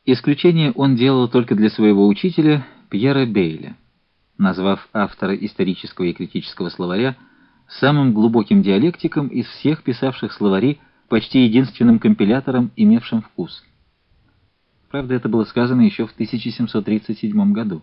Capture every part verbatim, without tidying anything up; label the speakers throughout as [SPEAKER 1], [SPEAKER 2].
[SPEAKER 1] Исключение он делал только для своего учителя Пьера Бейля, назвав автора исторического и критического словаря самым глубоким диалектиком из всех писавших словари, почти единственным компилятором, имевшим вкус. Правда, это было сказано еще в тысяча семьсот тридцать седьмом году.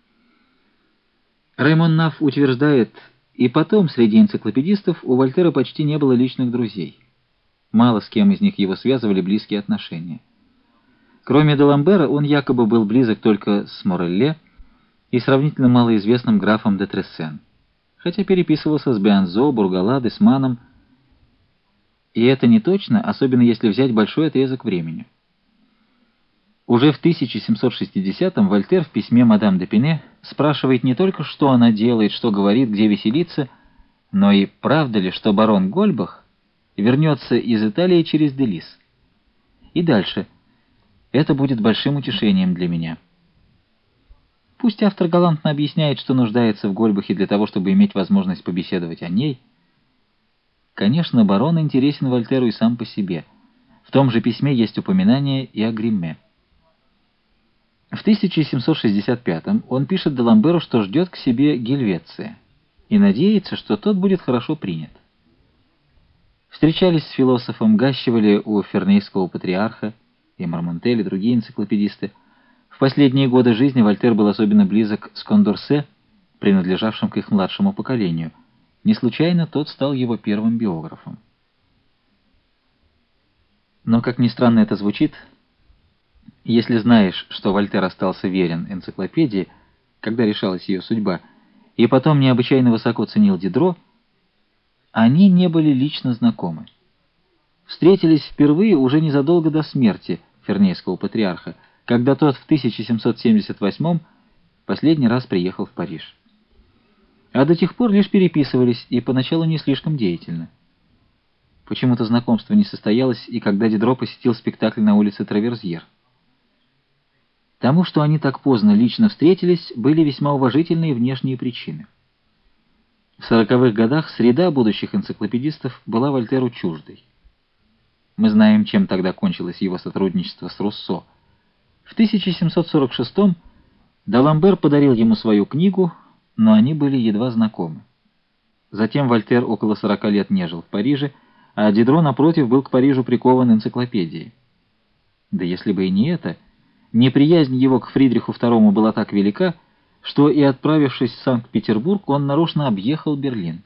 [SPEAKER 1] Раймон Наф утверждает, и потом среди энциклопедистов у Вольтера почти не было личных друзей. Мало с кем из них его связывали близкие отношения. Кроме Даламбера, он якобы был близок только с Морелле и сравнительно малоизвестным графом де Трессен, хотя переписывался с Бианзо, Бургала, Десманом, и это не точно, особенно если взять большой отрезок времени. Уже в тысяча семьсот шестидесятом Вольтер в письме мадам де Пине спрашивает не только, что она делает, что говорит, где веселится, но и правда ли, что барон Гольбах вернется из Италии через Делис. И дальше. Это будет большим утешением для меня. Пусть автор галантно объясняет, что нуждается в Гольбахе для того, чтобы иметь возможность побеседовать о ней. Конечно, барон интересен Вольтеру и сам по себе. В том же письме есть упоминание и о гриме. В тысяча семьсот шестьдесят пятом он пишет Даламберу, что ждет к себе Гельвеция и надеется, что тот будет хорошо принят. Встречались с философом, гащивали у фернейского патриарха, и Мармонтель, и другие энциклопедисты. В последние годы жизни Вольтер был особенно близок с Кондорсе, принадлежавшим к их младшему поколению. Не случайно тот стал его первым биографом. Но, как ни странно это звучит, если знаешь, что Вольтер остался верен энциклопедии, когда решалась ее судьба, и потом необычайно высоко ценил Дидро, они не были лично знакомы. Встретились впервые уже незадолго до смерти фернейского патриарха, когда тот в тысяча семьсот семьдесят восьмом последний раз приехал в Париж. А до тех пор лишь переписывались, и поначалу не слишком деятельно. Почему-то знакомство не состоялось, и когда Дидро посетил спектакль на улице Траверзьер. Тому, что они так поздно лично встретились, были весьма уважительные внешние причины. В сороковых годах среда будущих энциклопедистов была Вольтеру чуждой. Мы знаем, чем тогда кончилось его сотрудничество с Руссо. В тысяча семьсот сорок шестом Даламбер подарил ему свою книгу, но они были едва знакомы. Затем Вольтер около сорока лет не жил в Париже, а Дидро, напротив, был к Парижу прикован энциклопедией. Да если бы и не это, неприязнь его к Фридриху второму была так велика, что и отправившись в Санкт-Петербург, он нарочно объехал Берлин.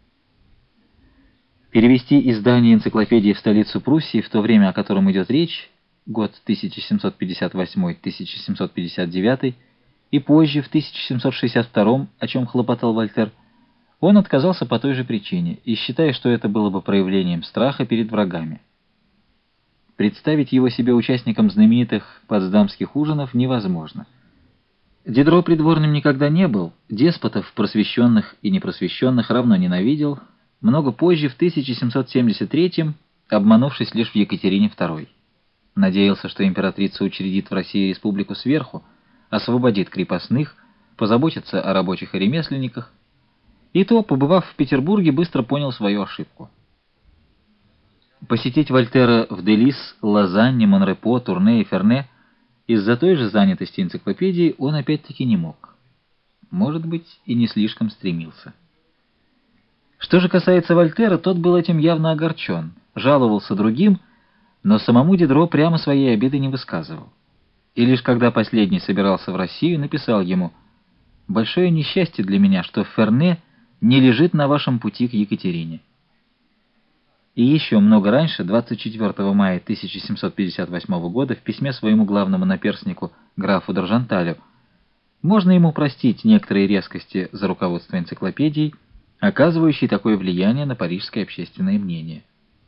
[SPEAKER 1] Перевести издание энциклопедии в столицу Пруссии в то время, о котором идет речь, год тысяча семьсот пятьдесят восьмой — тысяча семьсот пятьдесят девятый, и позже, в тысяча семьсот шестьдесят втором, о чем хлопотал Вольтер, он отказался по той же причине, и считая, что это было бы проявлением страха перед врагами. Представить его себе участником знаменитых потсдамских ужинов невозможно. Дидро придворным никогда не был, деспотов, просвещенных и непросвещенных, равно ненавидел, много позже, в тысяча семьсот семьдесят третьем, обманувшись лишь в Екатерине второй. Надеялся, что императрица учредит в России республику сверху, освободит крепостных, позаботится о рабочих и ремесленниках, и то, побывав в Петербурге, быстро понял свою ошибку. Посетить Вольтера в Делис, Лозанне, Монрепо, Турне и Ферне из-за той же занятости энциклопедии он опять-таки не мог. Может быть, и не слишком стремился. Что же касается Вольтера, тот был этим явно огорчен, жаловался другим, но самому Дидро прямо своей обиды не высказывал. И лишь когда последний собирался в Россию, написал ему: «Большое несчастье для меня, что Ферне не лежит на вашем пути к Екатерине». И еще много раньше, двадцать четвёртого мая тысяча семьсот пятьдесят восьмого года, в письме своему главному наперснику, графу Даржанталю, можно ему простить некоторые резкости за руководство энциклопедией, оказывающей такое влияние на парижское общественное мнение.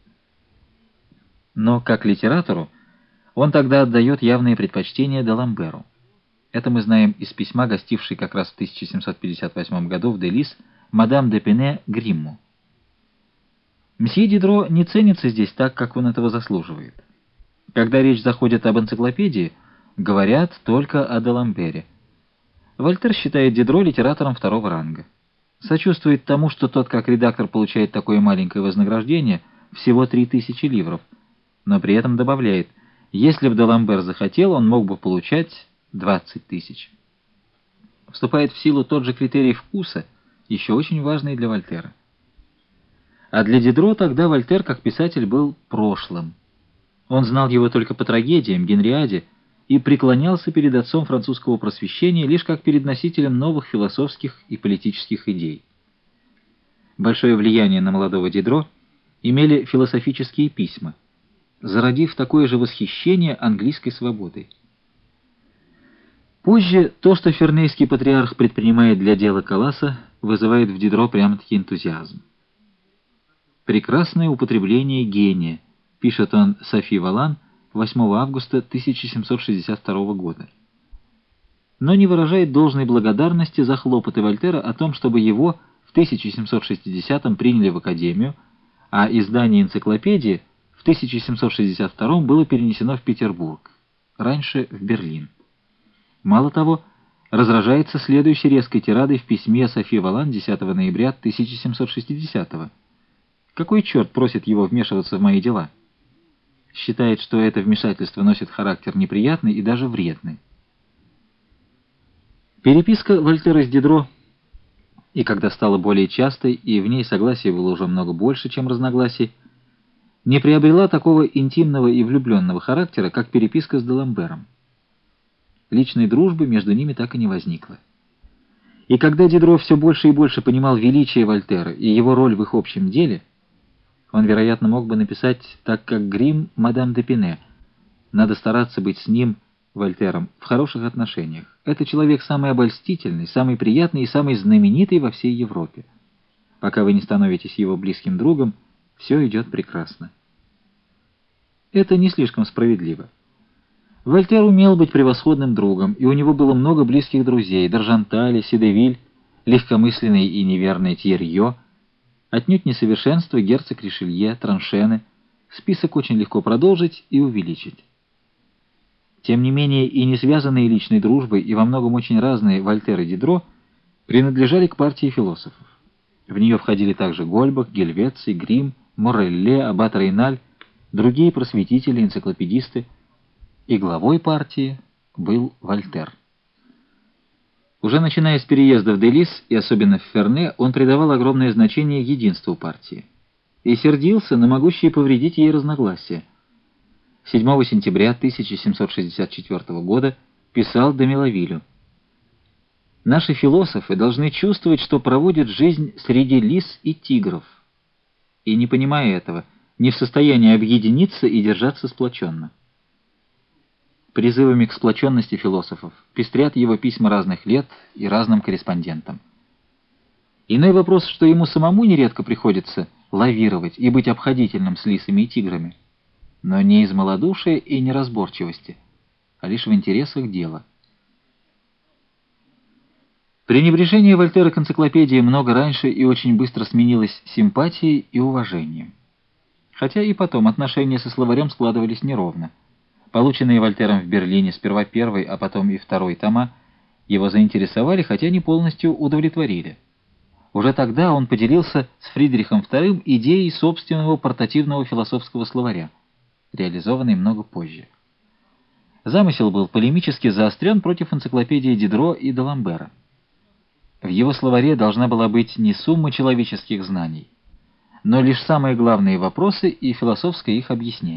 [SPEAKER 1] Но как литератору он тогда отдает явные предпочтения Даламберу. Это мы знаем из письма, гостившей как раз в тысяча семьсот пятьдесят восьмом году в Делис мадам де Пине Гримму. Мсье Дидро не ценится здесь так, как он этого заслуживает. Когда речь заходит об энциклопедии, говорят только о Даламбере. Вольтер считает Дидро литератором второго ранга. Сочувствует тому, что тот, как редактор, получает такое маленькое вознаграждение, всего три тысячи ливров, но при этом добавляет: Если бы Даламбер захотел, он мог бы получать двадцать тысяч. Вступает в силу тот же критерий вкуса, еще очень важный для Вольтера. А для Дидро тогда Вольтер, как писатель, был прошлым. Он знал его только по трагедиям, Генриаде, и преклонялся перед отцом французского просвещения лишь как перед носителем новых философских и политических идей. Большое влияние на молодого Дидро имели философические письма, зародив такое же восхищение английской свободой. Позже то, что фернейский патриарх предпринимает для дела Калласа, вызывает в Дидро прямо-таки энтузиазм. «Прекрасное употребление гения», — пишет он Софи Валан восьмого августа тысяча семьсот шестьдесят второго года. Но не выражает должной благодарности за хлопоты Вольтера о том, чтобы его в тысяча семьсот шестидесятом приняли в Академию, а издание энциклопедии в тысяча семьсот шестьдесят втором было перенесено в Петербург, раньше в Берлин. Мало того, разражается следующей резкой тирадой в письме Софи Валан десятого ноября тысяча семьсот шестидесятого. Какой черт просит его вмешиваться в мои дела? Считает, что это вмешательство носит характер неприятный и даже вредный. Переписка Вольтера с Дидро, и когда стала более частой, и в ней согласия было уже много больше, чем разногласий, не приобрела такого интимного и влюбленного характера, как переписка с Даламбером. Личной дружбы между ними так и не возникло. И когда Дидро все больше и больше понимал величие Вольтера и его роль в их общем деле, он, вероятно, мог бы написать так, как Грим мадам де Пине: «Надо стараться быть с ним, Вольтером, в хороших отношениях. Это человек самый обольстительный, самый приятный и самый знаменитый во всей Европе. Пока вы не становитесь его близким другом, все идет прекрасно». Это не слишком справедливо. Вольтер умел быть превосходным другом, и у него было много близких друзей: Даржанталь, Седевиль, легкомысленный и неверный Тьерьё, отнюдь несовершенство герцог Ришелье, Траншены. Список очень легко продолжить и увеличить. Тем не менее, и не связанные личной дружбой, и во многом очень разные Вольтер и Дидро принадлежали к партии философов. В нее входили также Гольбах, Гельвеций, Грим, Морелле, аббат Рейналь, другие просветители, энциклопедисты, и главой партии был Вольтер. Уже начиная с переезда в Делис и особенно в Ферне, он придавал огромное значение единству партии и сердился на могущие повредить ей разногласия. седьмого сентября тысяча семьсот шестьдесят четвёртого года писал де Мелавилю: «Наши философы должны чувствовать, что проводят жизнь среди лис и тигров, и, не понимая этого, не в состоянии объединиться и держаться сплоченно». Призывами к сплоченности философов пестрят его письма разных лет и разным корреспондентам. Иной вопрос, что ему самому нередко приходится лавировать и быть обходительным с лисами и тиграми, но не из малодушия и неразборчивости, а лишь в интересах дела. Пренебрежение Вольтера к энциклопедии много раньше и очень быстро сменилось симпатией и уважением. Хотя и потом отношения со словарем складывались неровно. Полученные Вольтером в Берлине сперва первый, а потом и второй тома его заинтересовали, хотя не полностью удовлетворили. Уже тогда он поделился с Фридрихом вторым идеей собственного портативного философского словаря, реализованной много позже. Замысел был полемически заострен против энциклопедии Дидро и Даламбера. В его словаре должна была быть не сумма человеческих знаний, но лишь самые главные вопросы и философское их объяснение.